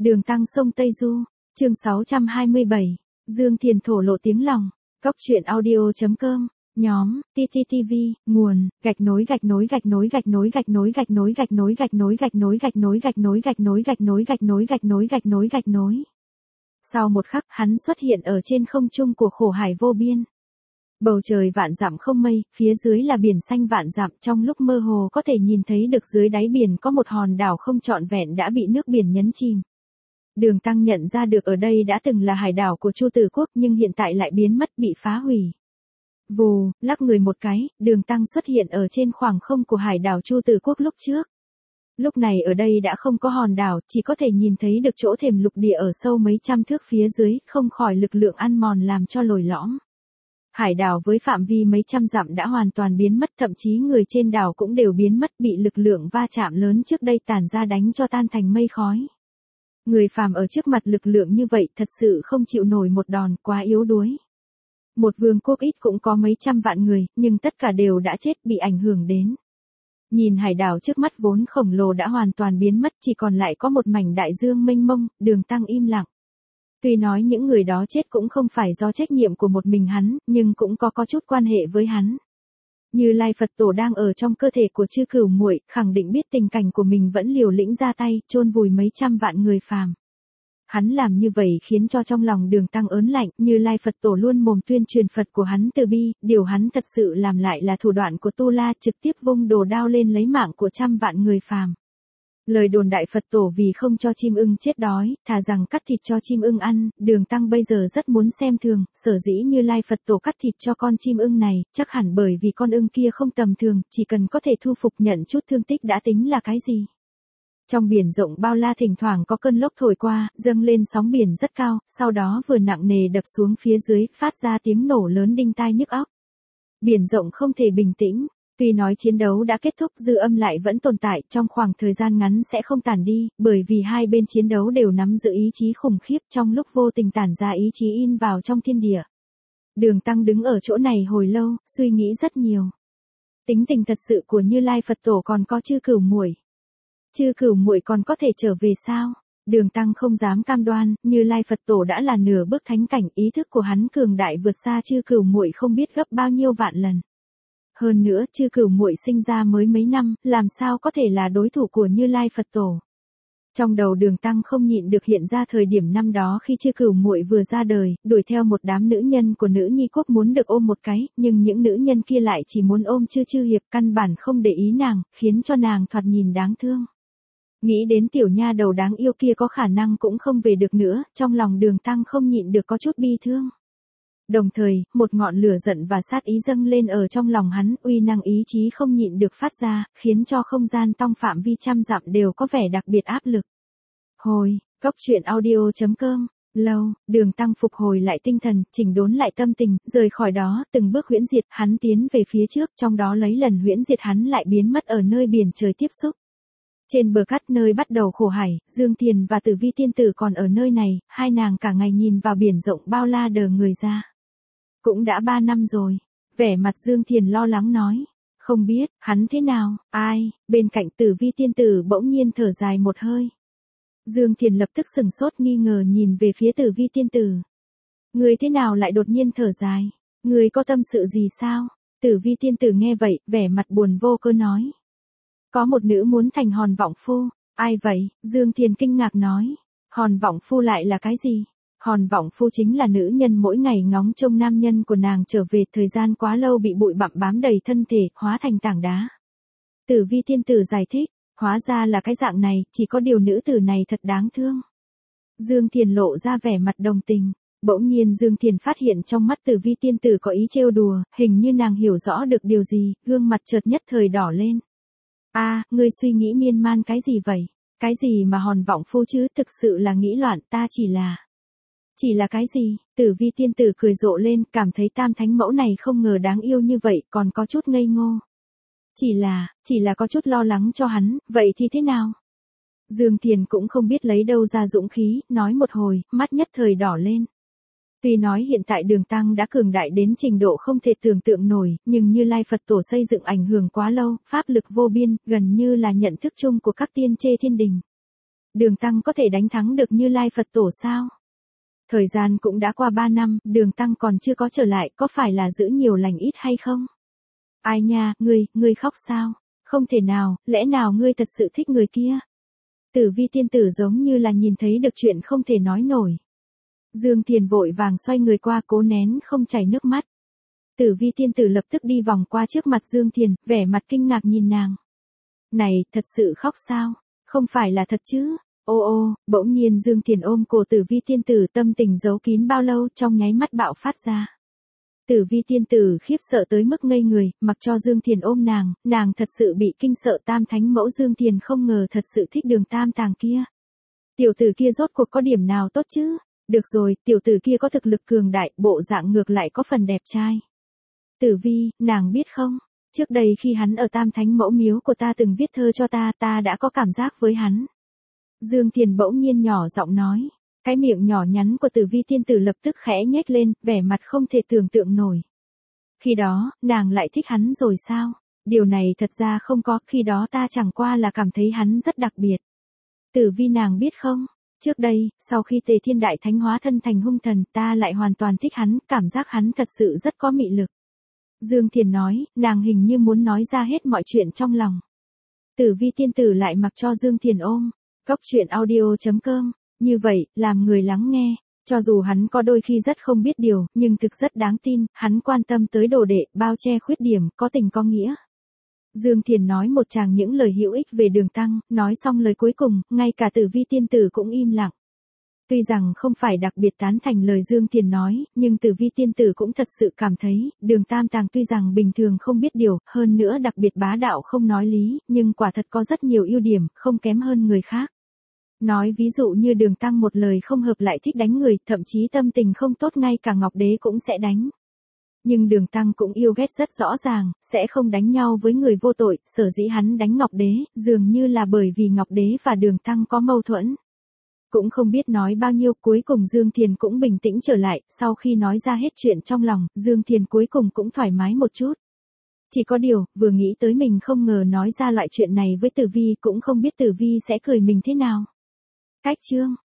Đường Tăng sông Tây Du, chương 627, Dương Thiền thổ lộ tiếng lòng, Cóc truyện audio.com, nhóm, TTTV, nguồn, gạch nối. Sau một khắc, hắn xuất hiện ở trên không trung của khổ hải vô biên. Bầu trời vạn dặm không mây, phía dưới là biển xanh vạn dặm, trong lúc mơ hồ có thể nhìn thấy được dưới đáy biển có một hòn đảo không trọn vẹn đã bị nước biển nhấn chìm. Đường Tăng nhận ra được ở đây đã từng là hải đảo của Chu Tử Quốc nhưng hiện tại lại biến mất bị phá hủy. Vù, lắc người một cái, Đường Tăng xuất hiện ở trên khoảng không của hải đảo Chu Tử Quốc lúc trước. Lúc này ở đây đã không có hòn đảo, chỉ có thể nhìn thấy được chỗ thềm lục địa ở sâu mấy trăm thước phía dưới, không khỏi lực lượng ăn mòn làm cho lồi lõm. Hải đảo với phạm vi mấy trăm dặm đã hoàn toàn biến mất, thậm chí người trên đảo cũng đều biến mất, bị lực lượng va chạm lớn trước đây tản ra đánh cho tan thành mây khói. Người phàm ở trước mặt lực lượng như vậy thật sự không chịu nổi một đòn, quá yếu đuối. Một vương quốc ít cũng có mấy trăm vạn người, nhưng tất cả đều đã chết, bị ảnh hưởng đến. Nhìn hải đảo trước mắt vốn khổng lồ đã hoàn toàn biến mất, chỉ còn lại có một mảnh đại dương mênh mông. Đường Tăng im lặng. Tuy nói những người đó chết cũng không phải do trách nhiệm của một mình hắn, nhưng cũng có chút quan hệ với hắn. Như Lai Phật Tổ đang ở trong cơ thể của Chư Cửu Muội, khẳng định biết tình cảnh của mình vẫn liều lĩnh ra tay, chôn vùi mấy trăm vạn người phàm. Hắn làm như vậy khiến cho trong lòng Đường Tăng ớn lạnh, Như Lai Phật Tổ luôn mồm tuyên truyền Phật của hắn từ bi, điều hắn thật sự làm lại là thủ đoạn của Tu La, trực tiếp vung đồ đao lên lấy mạng của trăm vạn người phàm. Lời đồn đại Phật Tổ vì không cho chim ưng chết đói, thà rằng cắt thịt cho chim ưng ăn, Đường Tăng bây giờ rất muốn xem thường, sở dĩ Như Lai Phật Tổ cắt thịt cho con chim ưng này, chắc hẳn bởi vì con ưng kia không tầm thường, chỉ cần có thể thu phục nhận chút thương tích đã tính là cái gì. Trong biển rộng bao la thỉnh thoảng có cơn lốc thổi qua, dâng lên sóng biển rất cao, sau đó vừa nặng nề đập xuống phía dưới, phát ra tiếng nổ lớn đinh tai nhức óc. Biển rộng không thể bình tĩnh. Tuy nói chiến đấu đã kết thúc, dư âm lại vẫn tồn tại, trong khoảng thời gian ngắn sẽ không tản đi, bởi vì hai bên chiến đấu đều nắm giữ ý chí khủng khiếp, trong lúc vô tình tản ra ý chí in vào trong thiên địa. Đường Tăng đứng ở chỗ này hồi lâu, suy nghĩ rất nhiều. Tính tình thật sự của Như Lai Phật Tổ còn có Chư Cửu Muội. Chư Cửu Muội còn có thể trở về sao? Đường Tăng không dám cam đoan, Như Lai Phật Tổ đã là nửa bước thánh cảnh, ý thức của hắn cường đại vượt xa Chư Cửu Muội không biết gấp bao nhiêu vạn lần. Hơn nữa, Chư Cửu Muội sinh ra mới mấy năm, làm sao có thể là đối thủ của Như Lai Phật Tổ. Trong đầu Đường Tăng không nhịn được hiện ra thời điểm năm đó khi Chư Cửu Muội vừa ra đời, đuổi theo một đám nữ nhân của nữ nhi quốc muốn được ôm một cái, nhưng những nữ nhân kia lại chỉ muốn ôm Chư Hiệp, căn bản không để ý nàng, khiến cho nàng thoạt nhìn đáng thương. Nghĩ đến tiểu nha đầu đáng yêu kia có khả năng cũng không về được nữa, trong lòng Đường Tăng không nhịn được có chút bi thương. Đồng thời, một ngọn lửa giận và sát ý dâng lên ở trong lòng hắn, uy năng ý chí không nhịn được phát ra, khiến cho không gian trong phạm vi trăm dặm đều có vẻ đặc biệt áp lực. Hồi, Cóc truyện audio.com, lâu, Đường Tăng phục hồi lại tinh thần, chỉnh đốn lại tâm tình, rời khỏi đó, từng bước huyễn diệt, hắn tiến về phía trước, trong đó lấy lần huyễn diệt hắn lại biến mất ở nơi biển trời tiếp xúc. Trên bờ cát nơi bắt đầu khổ hải, Dương Thiền và Tử Vi tiên tử còn ở nơi này, hai nàng cả ngày nhìn vào biển rộng bao la đờ người ra. Cũng đã 3 năm rồi. Vẻ mặt Dương Thiền lo lắng nói. Không biết, hắn thế nào, ai, bên cạnh Tử Vi tiên tử bỗng nhiên thở dài một hơi. Dương Thiền lập tức sừng sốt nghi ngờ nhìn về phía Tử Vi tiên tử. Người thế nào lại đột nhiên thở dài? Người có tâm sự gì sao? Tử Vi tiên tử nghe vậy, vẻ mặt buồn vô cơ nói. Có một nữ muốn thành hòn vọng phu. Ai vậy? Dương Thiền kinh ngạc nói. Hòn vọng phu lại là cái gì? Hòn vọng phu chính là nữ nhân mỗi ngày ngóng trông nam nhân của nàng trở về, thời gian quá lâu bị bụi bặm bám đầy thân thể, hóa thành tảng đá. Tử Vi tiên tử giải thích, hóa ra là cái dạng này, chỉ có điều nữ tử này thật đáng thương. Dương Thiền lộ ra vẻ mặt đồng tình. Bỗng nhiên Dương Thiền phát hiện trong mắt Tử Vi tiên tử có ý trêu đùa, hình như nàng hiểu rõ được điều gì, gương mặt chợt nhất thời đỏ lên. Ngươi suy nghĩ miên man cái gì vậy? Cái gì mà hòn vọng phu chứ, thực sự là nghĩ loạn, ta chỉ là cái gì? Tử Vi tiên tử cười rộ lên, cảm thấy tam thánh mẫu này không ngờ đáng yêu như vậy, còn có chút ngây ngô. Chỉ là có chút lo lắng cho hắn, vậy thì thế nào? Dương Thiền cũng không biết lấy đâu ra dũng khí, nói một hồi, mắt nhất thời đỏ lên. Tuy nói hiện tại Đường Tăng đã cường đại đến trình độ không thể tưởng tượng nổi, nhưng Như Lai Phật Tổ xây dựng ảnh hưởng quá lâu, pháp lực vô biên, gần như là nhận thức chung của các tiên chê thiên đình. Đường Tăng có thể đánh thắng được Như Lai Phật Tổ sao? Thời gian cũng đã qua 3 năm, Đường Tăng còn chưa có trở lại, có phải là giữ nhiều lành ít hay không? Ai nha, ngươi khóc sao? Không thể nào, lẽ nào ngươi thật sự thích người kia? Tử Vi tiên tử giống như là nhìn thấy được chuyện không thể nói nổi. Dương Thiền vội vàng xoay người qua cố nén không chảy nước mắt. Tử Vi tiên tử lập tức đi vòng qua trước mặt Dương Thiền, vẻ mặt kinh ngạc nhìn nàng. Này, thật sự khóc sao? Không phải là thật chứ? Ô ô, bỗng nhiên Dương Thiền ôm cổ Tử Vi tiên tử, tâm tình giấu kín bao lâu trong nháy mắt bạo phát ra. Tử Vi tiên tử khiếp sợ tới mức ngây người, mặc cho Dương Thiền ôm nàng thật sự bị kinh sợ. Tam thánh mẫu Dương Thiền không ngờ thật sự thích Đường Tam Tàng kia. Tiểu tử kia rốt cuộc có điểm nào tốt chứ? Được rồi, tiểu tử kia có thực lực cường đại, bộ dạng ngược lại có phần đẹp trai. Tử Vi, nàng biết không? Trước đây khi hắn ở Tam Thánh Mẫu Miếu của ta từng viết thơ cho ta đã có cảm giác với hắn. Dương Thiền bỗng nhiên nhỏ giọng nói. Cái miệng nhỏ nhắn của Tử Vi tiên tử lập tức khẽ nhếch lên, vẻ mặt không thể tưởng tượng nổi. Khi đó, nàng lại thích hắn rồi sao? Điều này thật ra không có, khi đó ta chẳng qua là cảm thấy hắn rất đặc biệt. Tử Vi nàng biết không? Trước đây, sau khi Tề Thiên Đại Thánh hóa thân thành hung thần, ta lại hoàn toàn thích hắn, cảm giác hắn thật sự rất có mị lực. Dương Thiền nói, nàng hình như muốn nói ra hết mọi chuyện trong lòng. Tử Vi tiên tử lại mặc cho Dương Thiền ôm. Cốc truyện audio.com. Như vậy, làm người lắng nghe, cho dù hắn có đôi khi rất không biết điều, nhưng thực rất đáng tin, hắn quan tâm tới đồ đệ, bao che khuyết điểm, có tình có nghĩa. Dương Thiền nói một tràng những lời hữu ích về Đường Tăng, nói xong lời cuối cùng, ngay cả Tử Vi tiên tử cũng im lặng. Tuy rằng không phải đặc biệt tán thành lời Dương Thiền nói, nhưng Tử Vi tiên tử cũng thật sự cảm thấy, Đường Tam Tàng tuy rằng bình thường không biết điều, hơn nữa đặc biệt bá đạo không nói lý, nhưng quả thật có rất nhiều ưu điểm, không kém hơn người khác. Nói ví dụ như Đường Tăng một lời không hợp lại thích đánh người, thậm chí tâm tình không tốt ngay cả Ngọc Đế cũng sẽ đánh. Nhưng Đường Tăng cũng yêu ghét rất rõ ràng, sẽ không đánh nhau với người vô tội, sở dĩ hắn đánh Ngọc Đế, dường như là bởi vì Ngọc Đế và Đường Tăng có mâu thuẫn. Cũng không biết nói bao nhiêu, cuối cùng Dương Thiền cũng bình tĩnh trở lại, sau khi nói ra hết chuyện trong lòng, Dương Thiền cuối cùng cũng thoải mái một chút. Chỉ có điều, vừa nghĩ tới mình không ngờ nói ra loại chuyện này với Tử Vi, cũng không biết Tử Vi sẽ cười mình thế nào. Cách chương